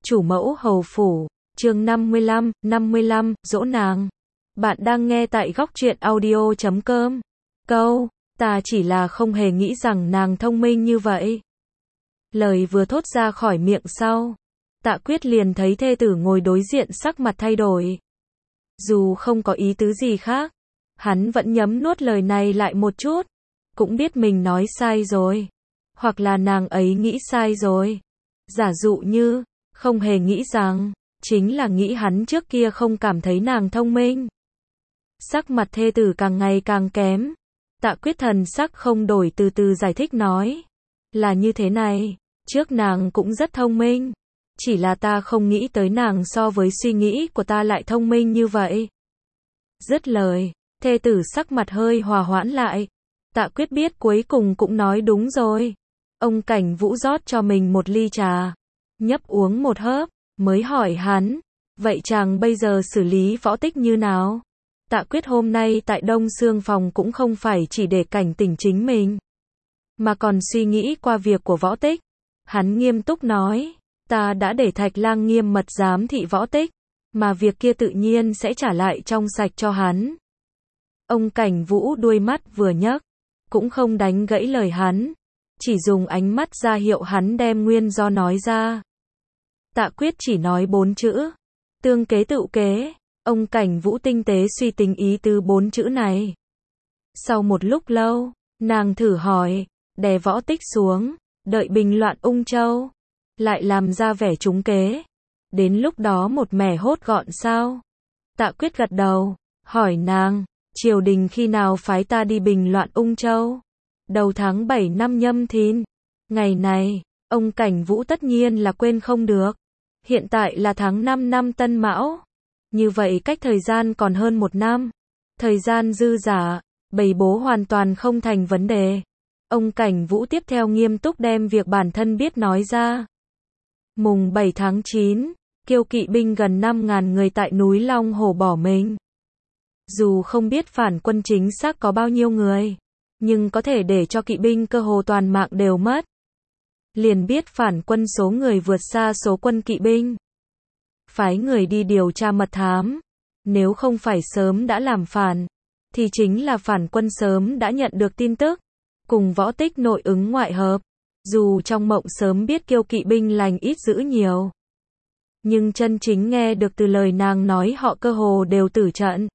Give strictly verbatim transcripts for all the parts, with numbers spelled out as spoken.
Chủ mẫu hầu phủ, chương năm mươi lăm, năm mươi lăm, dỗ nàng. Bạn đang nghe tại góc truyện audio chấm com. Câu, ta chỉ là không hề nghĩ rằng nàng thông minh như vậy. Lời vừa thốt ra khỏi miệng sau, Tạ Quyết liền thấy thê tử ngồi đối diện sắc mặt thay đổi. Dù không có ý tứ gì khác, hắn vẫn nhấm nuốt lời này lại một chút. Cũng biết mình nói sai rồi. Hoặc là nàng ấy nghĩ sai rồi. Giả dụ như, không hề nghĩ rằng, chính là nghĩ hắn trước kia không cảm thấy nàng thông minh. Sắc mặt thê tử càng ngày càng kém. Tạ Quyết thần sắc không đổi từ từ giải thích nói. Là như thế này, trước nàng cũng rất thông minh. Chỉ là ta không nghĩ tới nàng so với suy nghĩ của ta lại thông minh như vậy. Dứt lời, thê tử sắc mặt hơi hòa hoãn lại. Tạ Quyết biết cuối cùng cũng nói đúng rồi. Ông Cảnh Vũ rót cho mình một ly trà. Nhấp uống một hớp, mới hỏi hắn. Vậy chàng bây giờ xử lý Võ Tích như nào? Tạ Quyết hôm nay tại Đông Xương phòng cũng không phải chỉ để cảnh tỉnh chính mình, mà còn suy nghĩ qua việc của Võ Tích. Hắn nghiêm túc nói. Ta đã để Thạch Lang nghiêm mật giám thị Võ Tích, mà việc kia tự nhiên sẽ trả lại trong sạch cho hắn. Ông Cảnh Vũ đuôi mắt vừa nhấc, cũng không đánh gãy lời hắn, chỉ dùng ánh mắt ra hiệu hắn đem nguyên do nói ra. Tạ Quyết chỉ nói bốn chữ. Tương kế tựu kế. Ông Cảnh Vũ tinh tế suy tính ý tứ bốn chữ này. Sau một lúc lâu, nàng thử hỏi, đè Võ Tích xuống, đợi bình loạn Ung Châu, lại làm ra vẻ trúng kế. Đến lúc đó một mẻ hốt gọn sao? Tạ Quyết gật đầu, hỏi nàng, triều đình khi nào phái ta đi bình loạn Ung Châu? Đầu tháng bảy năm Nhâm Thìn. Ngày này, ông Cảnh Vũ tất nhiên là quên không được. Hiện tại là tháng năm năm Tân Mão. Như vậy cách thời gian còn hơn một năm. Thời gian dư dả, bày bố hoàn toàn không thành vấn đề. Ông Cảnh Vũ tiếp theo nghiêm túc đem việc bản thân biết nói ra. Mùng bảy tháng chín, Kiêu kỵ binh gần năm ngàn người tại núi Long Hồ bỏ mình. Dù không biết phản quân chính xác có bao nhiêu người, nhưng có thể để cho kỵ binh cơ hồ toàn mạng đều mất. Liền biết phản quân số người vượt xa số quân kỵ binh. Phái người đi điều tra mật thám. Nếu không phải sớm đã làm phản, thì chính là phản quân sớm đã nhận được tin tức. Cùng Võ Tích nội ứng ngoại hợp. Dù trong mộng sớm biết Kiêu kỵ binh lành ít dữ nhiều, nhưng chân chính nghe được từ lời nàng nói họ cơ hồ đều tử trận.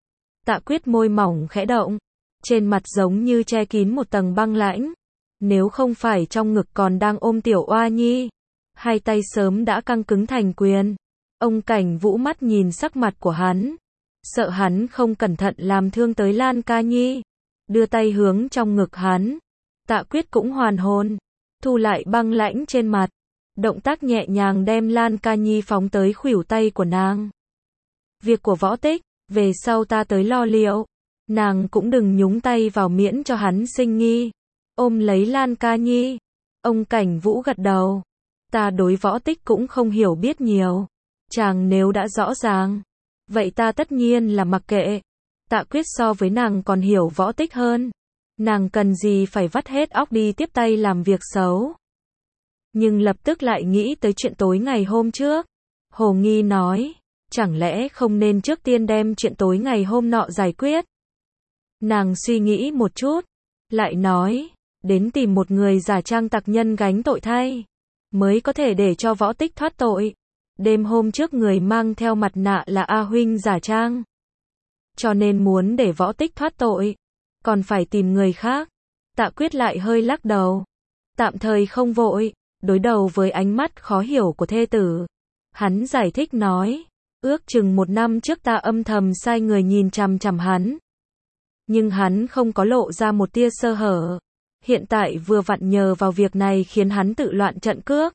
Tạ Quyết môi mỏng khẽ động, trên mặt giống như che kín một tầng băng lãnh. Nếu không phải trong ngực còn đang ôm tiểu oa nhi, hai tay sớm đã căng cứng thành quyền. Ông Cảnh Vũ mắt nhìn sắc mặt của hắn, sợ hắn không cẩn thận làm thương tới Lan Ca Nhi, đưa tay hướng trong ngực hắn. Tạ Quyết cũng hoàn hồn, thu lại băng lãnh trên mặt, động tác nhẹ nhàng đem Lan Ca Nhi phóng tới khuỷu tay của nàng. Việc của Võ Tích, về sau ta tới lo liệu, nàng cũng đừng nhúng tay vào miễn cho hắn sinh nghi. Ôm lấy Lan Ca Nhi, ông Cảnh Vũ gật đầu. Ta đối Võ Tích cũng không hiểu biết nhiều, chàng nếu đã rõ ràng, vậy ta tất nhiên là mặc kệ. Tạ Quyết so với nàng còn hiểu Võ Tích hơn, nàng cần gì phải vắt hết óc đi tiếp tay làm việc xấu. Nhưng lập tức lại nghĩ tới chuyện tối ngày hôm trước. Hồ Nghi nói, chẳng lẽ không nên trước tiên đem chuyện tối ngày hôm nọ giải quyết. Nàng suy nghĩ một chút, lại nói, đến tìm một người giả trang tặc nhân gánh tội thay, mới có thể để cho Võ Tích thoát tội. Đêm hôm trước người mang theo mặt nạ là A Huynh giả trang, cho nên muốn để Võ Tích thoát tội, còn phải tìm người khác. Tạ Quyết lại hơi lắc đầu, tạm thời không vội. Đối đầu với ánh mắt khó hiểu của thê tử, hắn giải thích nói, ước chừng một năm trước ta âm thầm sai người nhìn chằm chằm hắn, nhưng hắn không có lộ ra một tia sơ hở. Hiện tại vừa vặn nhờ vào việc này khiến hắn tự loạn trận cước.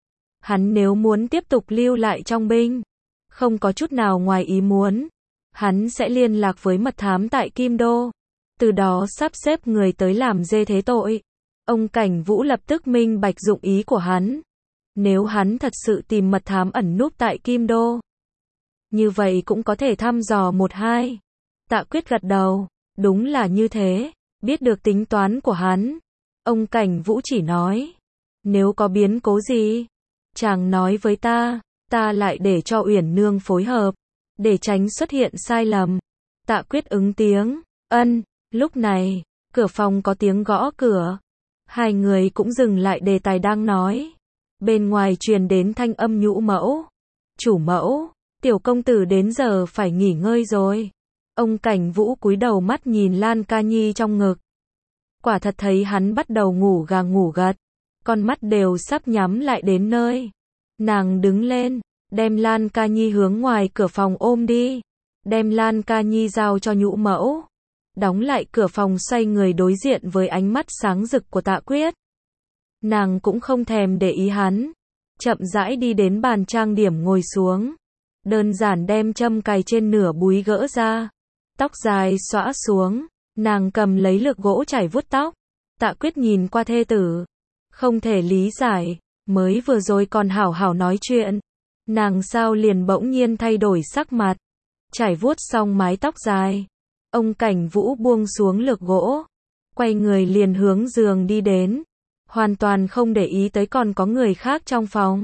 Hắn nếu muốn tiếp tục lưu lại trong binh, không có chút nào ngoài ý muốn, hắn sẽ liên lạc với mật thám tại Kim Đô, từ đó sắp xếp người tới làm dê thế tội. Ông Cảnh Vũ lập tức minh bạch dụng ý của hắn. Nếu hắn thật sự tìm mật thám ẩn núp tại Kim Đô, như vậy cũng có thể thăm dò một hai. Tạ Quyết gật đầu, đúng là như thế. Biết được tính toán của hắn, ông Cảnh Vũ chỉ nói, nếu có biến cố gì, Chàng nói với ta, ta lại để cho Uyển Nương phối hợp, để tránh xuất hiện sai lầm. Tạ Quyết ứng tiếng, ân. Lúc này, cửa phòng có tiếng gõ cửa. Hai người cũng dừng lại đề tài đang nói. Bên ngoài truyền đến thanh âm nhũ mẫu. Chủ mẫu, tiểu công tử đến giờ phải nghỉ ngơi rồi. Ông Cảnh Vũ cúi đầu mắt nhìn Lan Ca Nhi trong ngực. Quả thật thấy hắn bắt đầu ngủ gà ngủ gật. Con mắt đều sắp nhắm lại đến nơi. Nàng đứng lên, đem Lan Ca Nhi hướng ngoài cửa phòng ôm đi. Đem Lan Ca Nhi giao cho nhũ mẫu. Đóng lại cửa phòng, xoay người đối diện với ánh mắt sáng rực của Tạ Quyết. Nàng cũng không thèm để ý hắn. Chậm rãi đi đến bàn trang điểm ngồi xuống. Đơn giản đem châm cài trên nửa búi gỡ ra. Tóc dài xõa xuống. Nàng cầm lấy lược gỗ chải vuốt tóc. Tạ Quyết nhìn qua thê tử. Không thể lý giải. Mới vừa rồi còn hảo hảo nói chuyện. Nàng sao liền bỗng nhiên thay đổi sắc mặt. Chải vuốt xong mái tóc dài. Ông Cảnh Vũ buông xuống lược gỗ. Quay người liền hướng giường đi đến. Hoàn toàn không để ý tới còn có người khác trong phòng.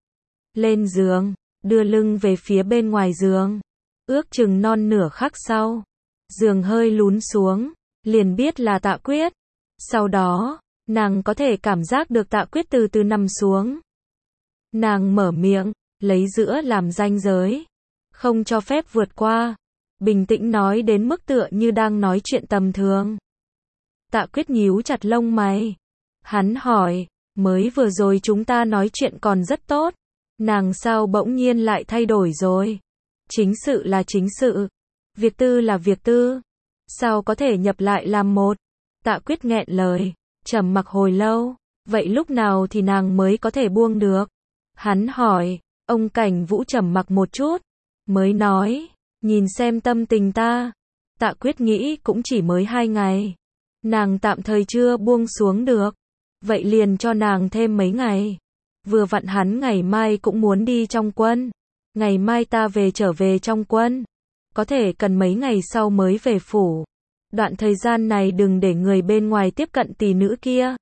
Lên giường, đưa lưng về phía bên ngoài giường. Ước chừng non nửa khắc sau. Giường hơi lún xuống. Liền biết là Tạ Quyết. Sau đó, nàng có thể cảm giác được Tạ Quyết từ từ nằm xuống. Nàng mở miệng, lấy giữa làm ranh giới. Không cho phép vượt qua. Bình tĩnh nói đến mức tựa như đang nói chuyện tầm thường. Tạ Quyết nhíu chặt lông mày. Hắn hỏi, mới vừa rồi chúng ta nói chuyện còn rất tốt. Nàng sao bỗng nhiên lại thay đổi rồi? Chính sự là chính sự. Việc tư là việc tư. Sao có thể nhập lại làm một? Tạ Quyết nghẹn lời. Trầm mặc hồi lâu. Vậy lúc nào thì nàng mới có thể buông được? Hắn hỏi. Ông Cảnh Vũ trầm mặc một chút. Mới nói. Nhìn xem tâm tình ta. Tạ Quyết nghĩ cũng chỉ mới hai ngày. Nàng tạm thời chưa buông xuống được. Vậy liền cho nàng thêm mấy ngày. Vừa vặn hắn ngày mai cũng muốn đi trong quân. Ngày mai ta về trở về trong quân. Có thể cần mấy ngày sau mới về phủ. Đoạn thời gian này đừng để người bên ngoài tiếp cận tỷ nữ kia.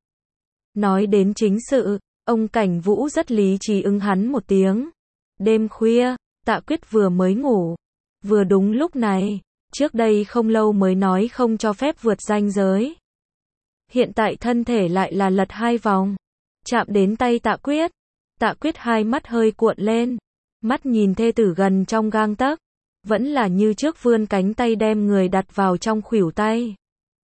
Nói đến chính sự, ông Cảnh Vũ rất lý trí ứng hắn một tiếng. Đêm khuya, Tạ Quyết vừa mới ngủ. Vừa đúng lúc này, trước đây không lâu mới nói không cho phép vượt ranh giới. Hiện tại thân thể lại là lật hai vòng. Chạm đến tay Tạ Quyết. Tạ Quyết hai mắt hơi cuộn lên. Mắt nhìn thê tử gần trong gang tấc. Vẫn là như trước vươn cánh tay đem người đặt vào trong khuỷu tay.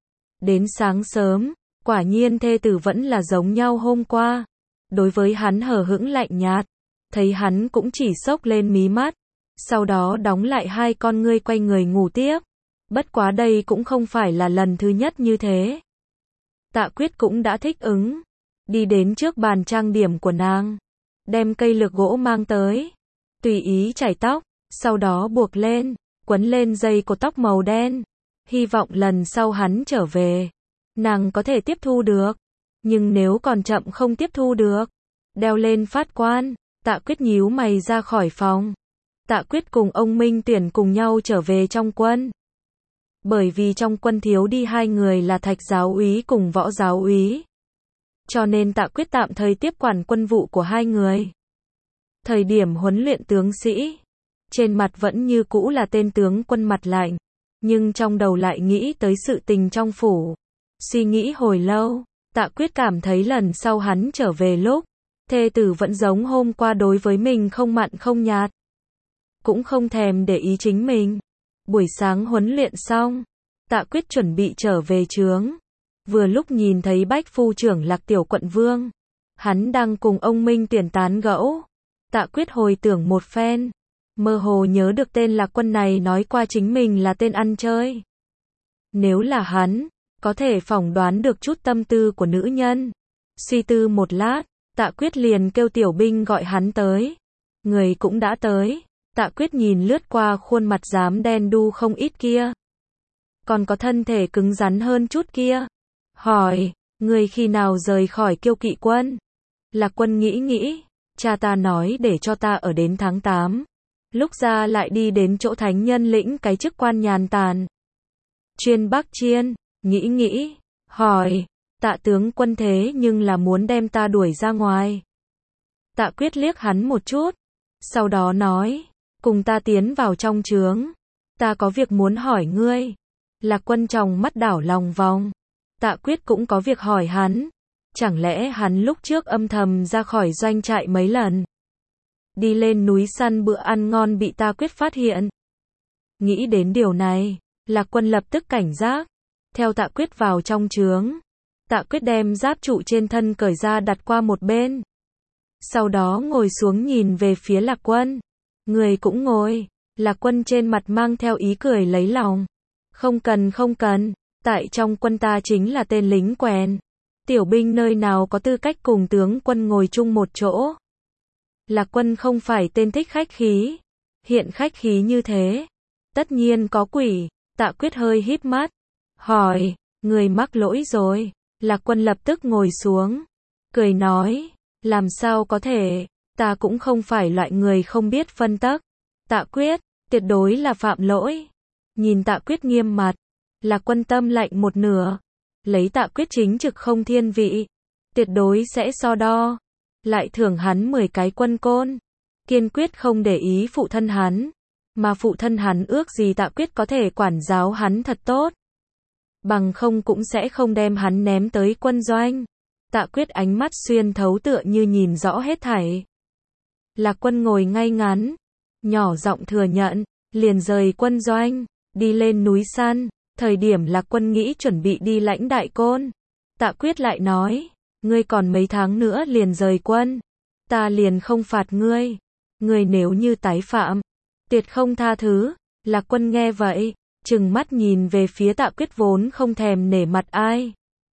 Đến sáng sớm, quả nhiên thê tử vẫn là giống nhau hôm qua. Đối với hắn hờ hững lạnh nhạt. Thấy hắn cũng chỉ xốc lên mí mắt. Sau đó đóng lại hai con ngươi quay người ngủ tiếp. Bất quá đây cũng không phải là lần thứ nhất như thế. Tạ Quyết cũng đã thích ứng. Đi đến trước bàn trang điểm của nàng. Đem cây lược gỗ mang tới. Tùy ý chải tóc. Sau đó buộc lên. Quấn lên dây cột tóc màu đen. Hy vọng lần sau hắn trở về. Nàng có thể tiếp thu được. Nhưng nếu còn chậm không tiếp thu được. Đeo lên phát quan. Tạ Quyết nhíu mày ra khỏi phòng. Tạ Quyết cùng ông Minh Tuyển cùng nhau trở về trong quân. Bởi vì trong quân thiếu đi hai người là Thạch giáo úy cùng Võ giáo úy. Cho nên Tạ Quyết tạm thời tiếp quản quân vụ của hai người. Thời điểm huấn luyện tướng sĩ, trên mặt vẫn như cũ là tên tướng quân mặt lạnh, nhưng trong đầu lại nghĩ tới sự tình trong phủ. Suy nghĩ hồi lâu, Tạ Quyết cảm thấy lần sau hắn trở về lúc, thê tử vẫn giống hôm qua đối với mình không mặn không nhạt. Cũng không thèm để ý chính mình. Buổi sáng huấn luyện xong, Tạ Quyết chuẩn bị trở về trướng. Vừa lúc nhìn thấy Bách phu trưởng Lạc Tiểu quận vương. Hắn đang cùng ông Minh Tuyển tán gẫu. Tạ Quyết hồi tưởng một phen. Mơ hồ nhớ được tên Lạc Quân này nói qua chính mình là tên ăn chơi. Nếu là hắn, có thể phỏng đoán được chút tâm tư của nữ nhân. Suy tư một lát, Tạ Quyết liền kêu tiểu binh gọi hắn tới. Người cũng đã tới. Tạ Quyết nhìn lướt qua khuôn mặt dám đen đu không ít kia. Còn có thân thể cứng rắn hơn chút kia. Hỏi, người khi nào rời khỏi Kiêu Kỵ quân? Lạc Quân nghĩ nghĩ, cha ta nói để cho ta ở đến tháng tám. Lúc ra lại đi đến chỗ thánh nhân lĩnh cái chức quan nhàn tàn. Chuyên Bắc Chiên, nghĩ nghĩ, hỏi, Tạ tướng quân thế nhưng là muốn đem ta đuổi ra ngoài. Tạ Quyết liếc hắn một chút. Sau đó nói, cùng ta tiến vào trong trướng. Ta có việc muốn hỏi ngươi. Lạc Quân trong mắt đảo lòng vòng. Tạ Quyết cũng có việc hỏi hắn. Chẳng lẽ hắn lúc trước âm thầm ra khỏi doanh trại mấy lần, đi lên núi săn bữa ăn ngon bị Tạ Quyết phát hiện? Nghĩ đến điều này, Lạc Quân lập tức cảnh giác. Theo Tạ Quyết vào trong trướng. Tạ Quyết đem giáp trụ trên thân cởi ra đặt qua một bên. Sau đó ngồi xuống nhìn về phía Lạc Quân. Người cũng ngồi. Lạc Quân trên mặt mang theo ý cười lấy lòng. Không cần không cần, tại trong quân ta chính là tên lính quèn. Tiểu binh nơi nào có tư cách cùng tướng quân ngồi chung một chỗ. Lạc Quân không phải tên thích khách khí. Hiện khách khí như thế. Tất nhiên có quỷ. Tạ Quyết hơi híp mắt. Hỏi, người mắc lỗi rồi. Lạc Quân lập tức ngồi xuống. Cười nói, làm sao có thể, ta cũng không phải loại người không biết phân tắc. Tạ Quyết, tuyệt đối là phạm lỗi. Nhìn Tạ Quyết nghiêm mặt, Lạc Quân tâm lạnh một nửa. Lấy Tạ Quyết chính trực không thiên vị, tuyệt đối sẽ so đo. Lại thưởng hắn mười cái quân côn. Kiên quyết không để ý phụ thân hắn. Mà phụ thân hắn ước gì Tạ Quyết có thể quản giáo hắn thật tốt. Bằng không cũng sẽ không đem hắn ném tới quân doanh. Tạ Quyết ánh mắt xuyên thấu tựa như nhìn rõ hết thảy. Lạc Quân ngồi ngay ngắn, nhỏ giọng thừa nhận, liền rời quân doanh, đi lên núi săn. Thời điểm Lạc Quân nghĩ chuẩn bị đi lãnh đại côn, Tạ Quyết lại nói, ngươi còn mấy tháng nữa liền rời quân, ta liền không phạt ngươi. Ngươi nếu như tái phạm, tuyệt không tha thứ. Lạc Quân nghe vậy, trừng mắt nhìn về phía Tạ Quyết vốn không thèm nể mặt ai.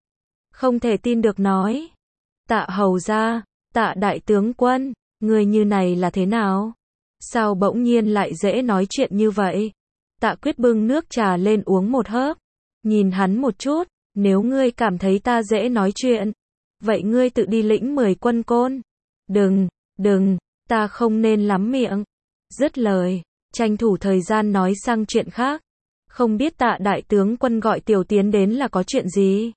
Không thể tin được nói, Tạ hầu gia, Tạ đại tướng quân, người như này là thế nào? Sao bỗng nhiên lại dễ nói chuyện như vậy? Tạ Quyết bưng nước trà lên uống một hớp, nhìn hắn một chút, nếu ngươi cảm thấy ta dễ nói chuyện, vậy ngươi tự đi lĩnh mười quân côn. Đừng, đừng, ta không nên lắm miệng. Dứt lời, tranh thủ thời gian nói sang chuyện khác. Không biết Tạ đại tướng quân gọi tiểu tiến đến là có chuyện gì?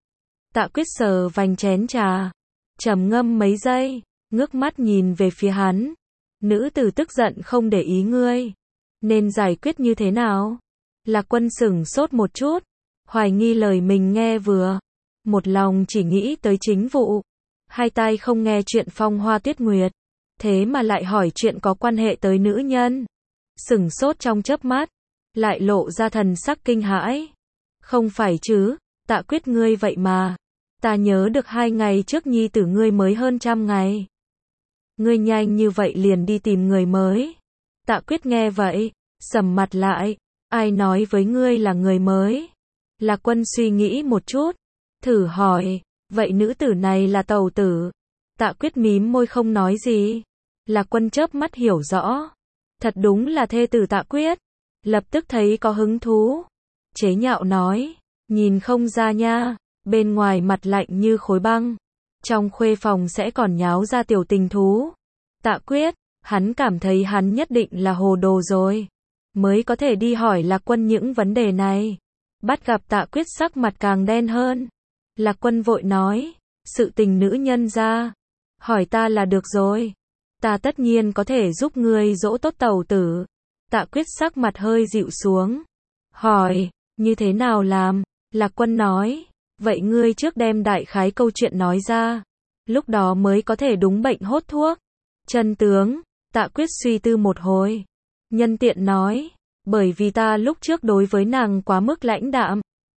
Tạ Quyết sờ vành chén trà, trầm ngâm mấy giây, ngước mắt nhìn về phía hắn. Nữ tử tức giận không để ý ngươi, nên giải quyết như thế nào? Lạc Quân sửng sốt một chút, hoài nghi lời mình nghe vừa, một lòng chỉ nghĩ tới chính vụ, hai tai không nghe chuyện phong hoa tuyết nguyệt, thế mà lại hỏi chuyện có quan hệ tới nữ nhân. Sửng sốt trong chớp mắt, lại lộ ra thần sắc kinh hãi. Không phải chứ, Tạ Quyết ngươi vậy mà, ta nhớ được hai ngày trước nhi tử ngươi mới hơn trăm ngày. Ngươi nhanh như vậy liền đi tìm người mới. Tạ Quyết nghe vậy, sầm mặt lại, ai nói với ngươi là người mới? Lạc Quân suy nghĩ một chút, thử hỏi, vậy nữ tử này là tàu tử? Tạ Quyết mím môi không nói gì. Lạc Quân chớp mắt hiểu rõ, thật đúng là thê tử Tạ Quyết, lập tức thấy có hứng thú. Chế nhạo nói, nhìn không ra nha, bên ngoài mặt lạnh như khối băng, trong khuê phòng sẽ còn nháo ra tiểu tình thú. Tạ Quyết, hắn cảm thấy hắn nhất định là hồ đồ rồi, mới có thể đi hỏi Lạc Quân những vấn đề này. Bắt gặp Tạ Quyết sắc mặt càng đen hơn. Lạc Quân vội nói, sự tình nữ nhân ra, hỏi ta là được rồi. Ta tất nhiên có thể giúp ngươi dỗ tốt tẩu tử. Tạ Quyết sắc mặt hơi dịu xuống. Hỏi, như thế nào làm? Lạc Quân nói, vậy ngươi trước đem đại khái câu chuyện nói ra, lúc đó mới có thể đúng bệnh hốt thuốc. Chân tướng, Tạ Quyết suy tư một hồi, nhân tiện nói, bởi vì ta lúc trước đối với nàng quá mức lãnh đạm,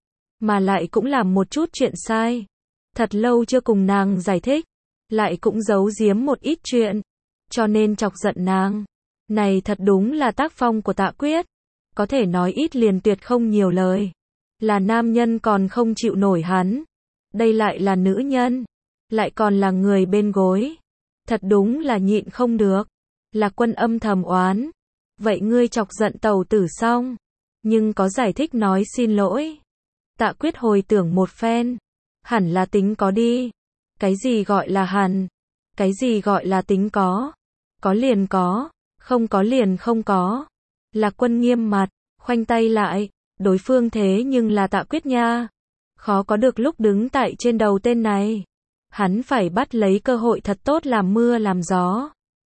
mà lại cũng làm một chút chuyện sai. Thật lâu chưa cùng nàng giải thích, lại cũng giấu giếm một ít chuyện, cho nên chọc giận nàng. Này thật đúng là tác phong của Tạ Quyết, có thể nói ít liền tuyệt không nhiều lời. Là nam nhân còn không chịu nổi hắn, đây lại là nữ nhân, lại còn là người bên gối. Thật đúng là nhịn không được. Lạc Quân âm thầm oán, vậy ngươi chọc giận tàu tử xong, nhưng có giải thích nói xin lỗi. Tạ Quyết hồi tưởng một phen, hẳn là tính có đi. Cái gì gọi là hẳn? Cái gì gọi là tính có? Có liền có, không có liền không có. Lạc Quân nghiêm mặt, khoanh tay lại, đối phương thế nhưng là Tạ Quyết nha. Khó có được lúc đứng tại trên đầu tên này. Hắn phải bắt lấy cơ hội thật tốt làm mưa làm gió.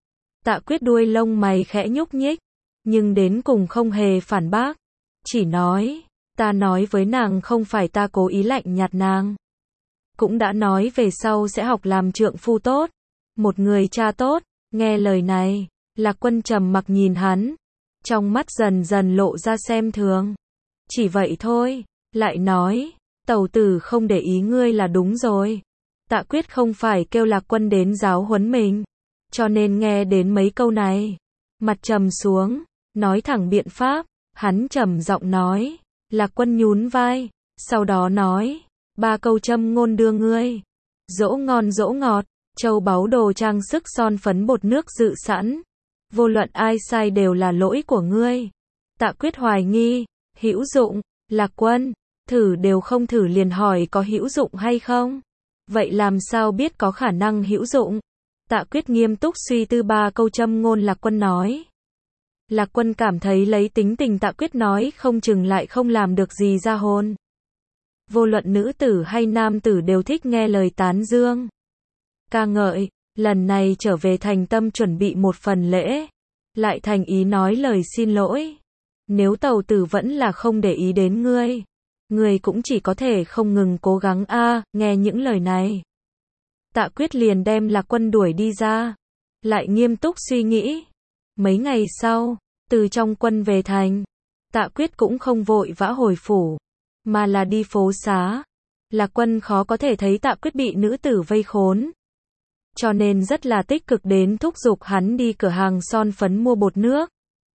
Tạ Quyết đuôi lông mày khẽ nhúc nhích, nhưng đến cùng không hề phản bác. Chỉ nói, ta nói với nàng không phải ta cố ý lạnh nhạt nàng. Cũng đã nói về sau sẽ học làm trượng phu tốt, một người cha tốt. Nghe lời này, Lạc Quân trầm mặc nhìn hắn, trong mắt dần dần lộ ra xem thường. Chỉ vậy thôi, lại nói, tẩu tử không để ý ngươi là đúng rồi. Tạ Quyết không phải kêu Lạc Quân đến giáo huấn mình, cho nên nghe đến mấy câu này, mặt trầm xuống, nói thẳng biện pháp. Hắn trầm giọng nói, Lạc Quân nhún vai, sau đó nói, ba câu châm ngôn đưa ngươi. Dỗ ngon dỗ ngọt, châu báu đồ trang sức son phấn bột nước dự sẵn. Vô luận ai sai đều là lỗi của ngươi. Tạ Quyết hoài nghi, hữu dụng, Lạc Quân, thử đều không thử liền hỏi có hữu dụng hay không? Vậy làm sao biết có khả năng hữu dụng? Tạ Quyết nghiêm túc suy tư ba câu châm ngôn Lạc Quân nói. Lạc Quân cảm thấy lấy tính tình Tạ Quyết nói không chừng lại không làm được gì ra hồn. Vô luận nữ tử hay nam tử đều thích nghe lời tán dương, ca ngợi. Lần này trở về thành tâm chuẩn bị một phần lễ, lại thành ý nói lời xin lỗi. Nếu tẩu tử vẫn là không để ý đến ngươi, ngươi cũng chỉ có thể không ngừng cố gắng a. À, nghe những lời này, Tạ Quyết liền đem Lạc Quân đuổi đi ra, lại nghiêm túc suy nghĩ. Mấy ngày sau, từ trong quân về thành, Tạ Quyết cũng không vội vã hồi phủ, mà là đi phố xá. Lạc Quân khó có thể thấy Tạ Quyết bị nữ tử vây khốn, cho nên rất là tích cực đến thúc giục hắn đi cửa hàng son phấn mua bột nước,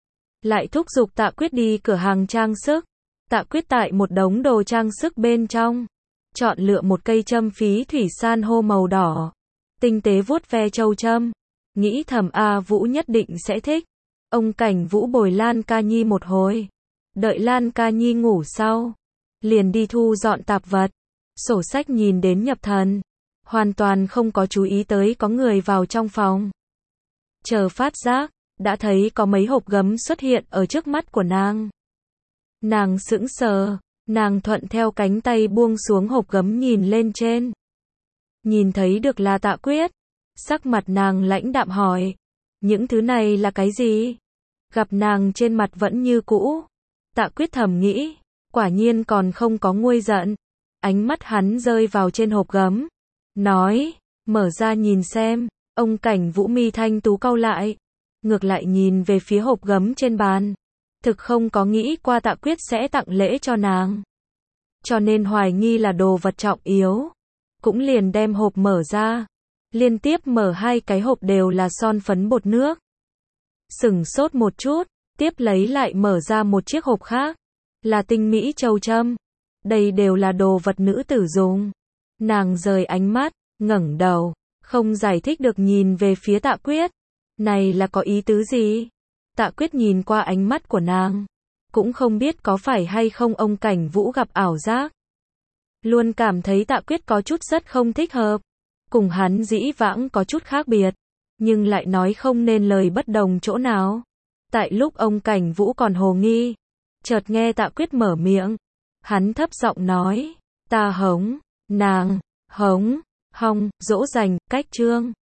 lại thúc giục Tạ Quyết đi cửa hàng trang sức. Tạ Quyết tại một đống đồ trang sức bên trong, chọn lựa một cây châm phí thủy san hô màu đỏ, tinh tế vuốt ve châu châm, nghĩ thầm A Vũ nhất định sẽ thích. Ông Cảnh Vũ bồi Lan Ca Nhi một hồi, đợi Lan Ca Nhi ngủ sau, liền đi thu dọn tạp vật, sổ sách nhìn đến nhập thần, hoàn toàn không có chú ý tới có người vào trong phòng. Chờ phát giác, đã thấy có mấy hộp gấm xuất hiện ở trước mắt của nàng. Nàng sững sờ, nàng thuận theo cánh tay buông xuống hộp gấm nhìn lên trên. Nhìn thấy được là Tạ Quyết, sắc mặt nàng lãnh đạm hỏi, những thứ này là cái gì? Gặp nàng trên mặt vẫn như cũ, Tạ Quyết thầm nghĩ, quả nhiên còn không có nguôi giận. Ánh mắt hắn rơi vào trên hộp gấm, nói, mở ra nhìn xem. Ông Cảnh Vũ mi thanh tú cau lại, ngược lại nhìn về phía hộp gấm trên bàn, thực không có nghĩ qua Tạ Quyết sẽ tặng lễ cho nàng, cho nên hoài nghi là đồ vật trọng yếu, cũng liền đem hộp mở ra. Liên tiếp mở hai cái hộp đều là son phấn bột nước. Sửng sốt một chút, tiếp lấy lại mở ra một chiếc hộp khác, là tinh mỹ châu châm. Đây đều là đồ vật nữ tử dùng. Nàng rời ánh mắt, ngẩng đầu, không giải thích được nhìn về phía Tạ Quyết. Này là có ý tứ gì? Tạ Quyết nhìn qua ánh mắt của nàng, cũng không biết có phải hay không ông Cảnh Vũ gặp ảo giác. Luôn cảm thấy Tạ Quyết có chút rất không thích hợp, cùng hắn dĩ vãng có chút khác biệt, nhưng lại nói không nên lời bất đồng chỗ nào. Tại lúc ông Cảnh Vũ còn hồ nghi, chợt nghe Tạ Quyết mở miệng, hắn thấp giọng nói, ta hống, nàng, hống, hong, dỗ dành, cách trương.